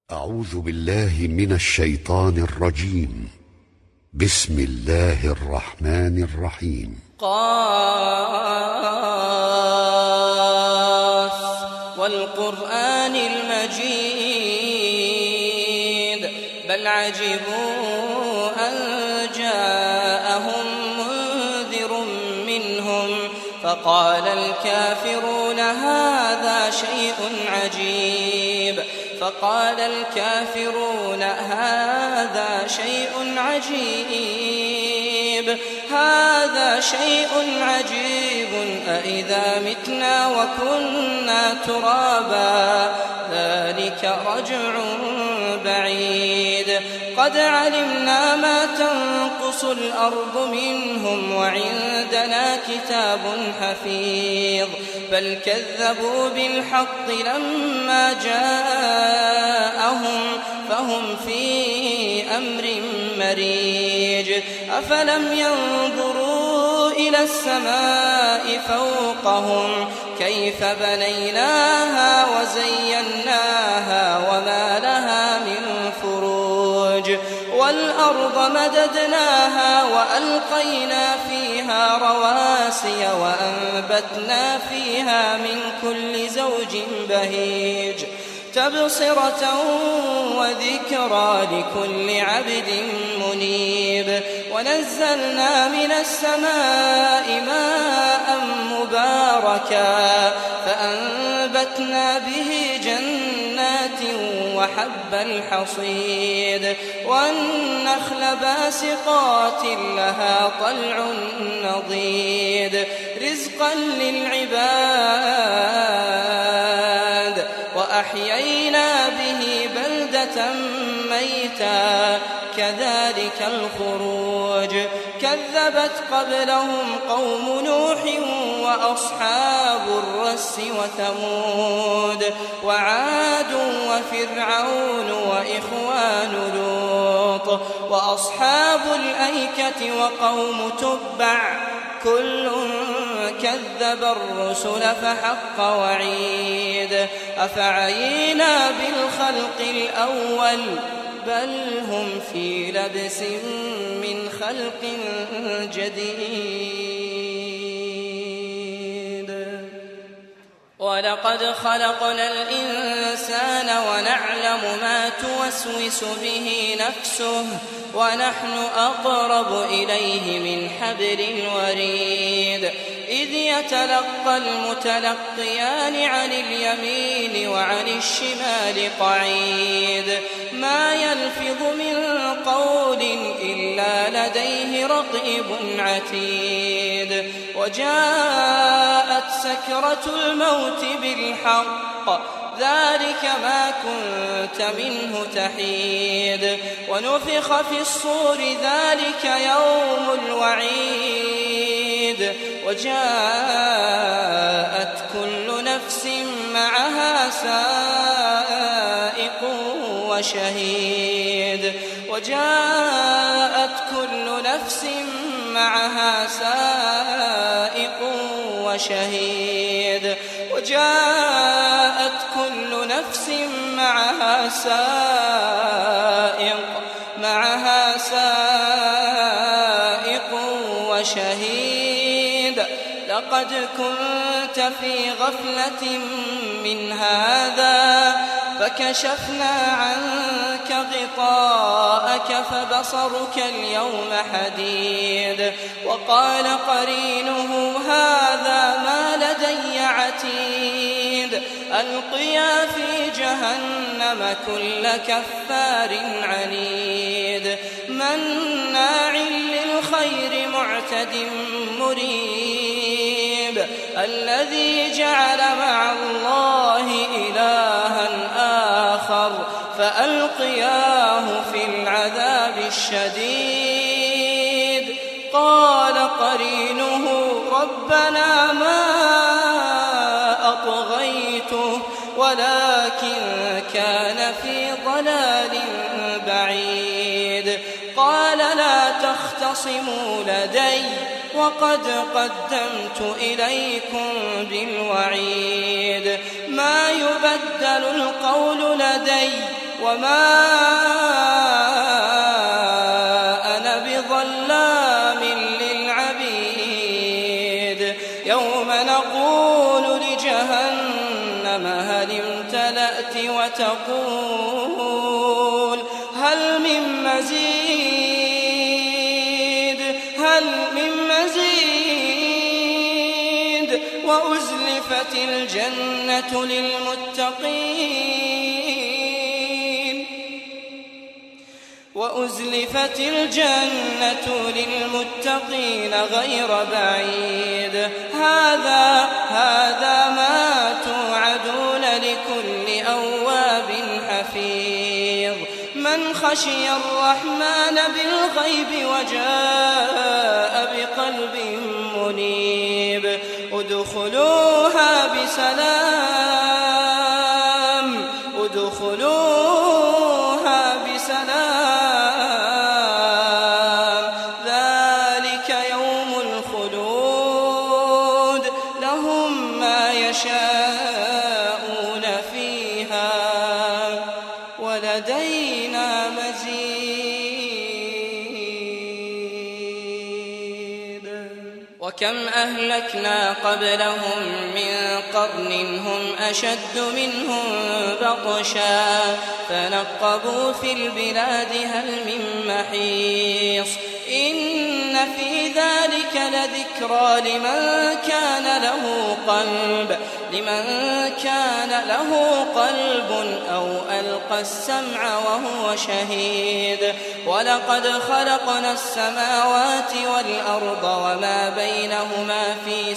أعوذ بالله من الشيطان الرجيم. بسم الله الرحمن الرحيم. قاف والقرآن المجيد بل عجبوا أن جاءهم منذر منهم فقال الكافرون هذا شيء عجيب أإذا متنا وكنا ترابا ذلك رجع بعيد قد علمنا ما تنقص الأرض منهم وعندنا كتاب حفيظ بل كذبوا بالحق لما جاءهم فهم في أمر مريج أفلم ينظروا إلى السماء فوقهم كيف بنيناها وزيناها وما لها من فروج والأرض مددناها وألقينا فيها رواسي وأنبتنا فيها من كل زوج بهيج تبصرة وذكرى لكل عبد منيب ونزلنا من السماء ماء مباركا فأنبتنا به جنات وحب الحصيد والنخل باسقات لها طلع نضيد رزقا للعباد وأحيينا به بلدة ميتا كذلك الخروج كذبت قبلهم قوم نوح وأصحاب الرس وثمود وعاد وفرعون وإخوان لوط وأصحاب الأيكة وقوم تبع كل كذب الرسل فحق وعيد أفعينا بالخلق الأول بل هم في لبس من خلق جديد ولقد خلقنا الإنسان ونعلم ما توسوس به نفسه ونحن أقرب إليه من حبل الوريد إذ يتلقى المتلقيان عن اليمين وعن الشمال قعيد ما يلفظ من قول إلا لديه رقيب عتيد وجاءت سكرة الموت بالحق ذلك ما كنت منه تحيد ونفخ في الصور ذلك يوم الوعيد وجاءت كل نفس معها سائق وشهيد لقد كنت في غفلة من هذا فكشفنا عنك غطاءك فبصرك اليوم حديد وقال قرينه هذا ما لدي عتيد ألقيا في جهنم كل كفار عنيد مناع للخير معتد مريب الذي جعل مع الله إلها آخر فألقياه في العذاب الشديد قال قرينه ربنا ما أطغيته ولكن كان في ضلال بعيد قال لا تختصموا لدي وقد قدمت إليكم بالوعيد ما يبدل القول لدي وما أنا بظلام للعبيد يوم نقول لجهنم هل امتلأت وتقول هل من مزيد وأزلفت الجنة للمتقين غير بعيد هذا ما توعدون لكل أواب حفيظ من خشي الرحمن بالغيب وجاء بقلب منيب ادخلوها بسلام ذلك يوم الخلود لهم ما يشاءون فيها ولدينا مزيد وكم أهلكنا قبلهم من قرن هم أشد منهم بطشا فنقبوا في البلاد هل من محيص إن في ذلك لذكرى لمن كان له قلب أو ألقى السمع وهو شهيد ولقد خلقنا السماوات والأرض وما بينهما في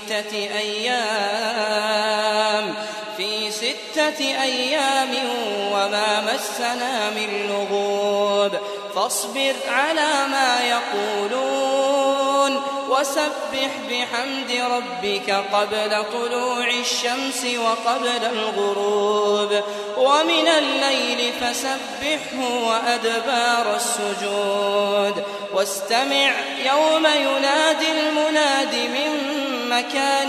6 أيام وما مسنا من لغوب فاصبر على ما يقولون وسبح بحمد ربك قبل طلوع الشمس وقبل الغروب ومن الليل فسبحه وأدبار السجود واستمع يوم ينادي المناد من مكان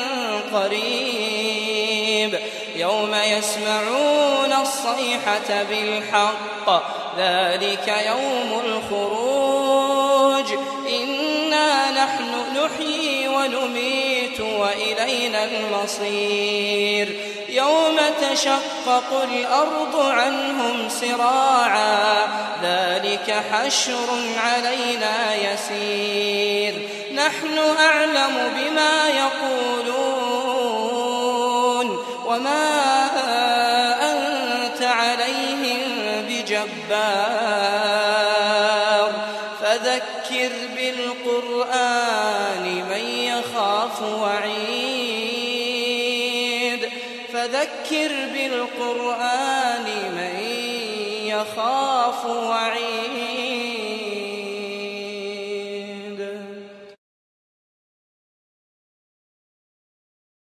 قريب يوم يسمعون الصيحة بالحق ذلك يوم الخروج إنا نحن نحيي ونميت وإلينا المصير يوم تشقق الأرض عنهم سراعا ذلك حشر علينا يسير نحن أعلم بما يقولون وما أنت عليهم بجبار فذكر بالقرآن من يخاف وعيد